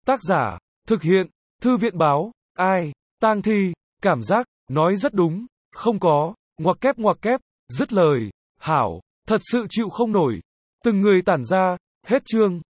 Tác giả, thực hiện, Thư viện báo, ai, Tang Thi, cảm giác, nói rất đúng, không có, ngoặc kép, dứt lời, hảo, thật sự chịu không nổi. Từng người tản ra, hết chương.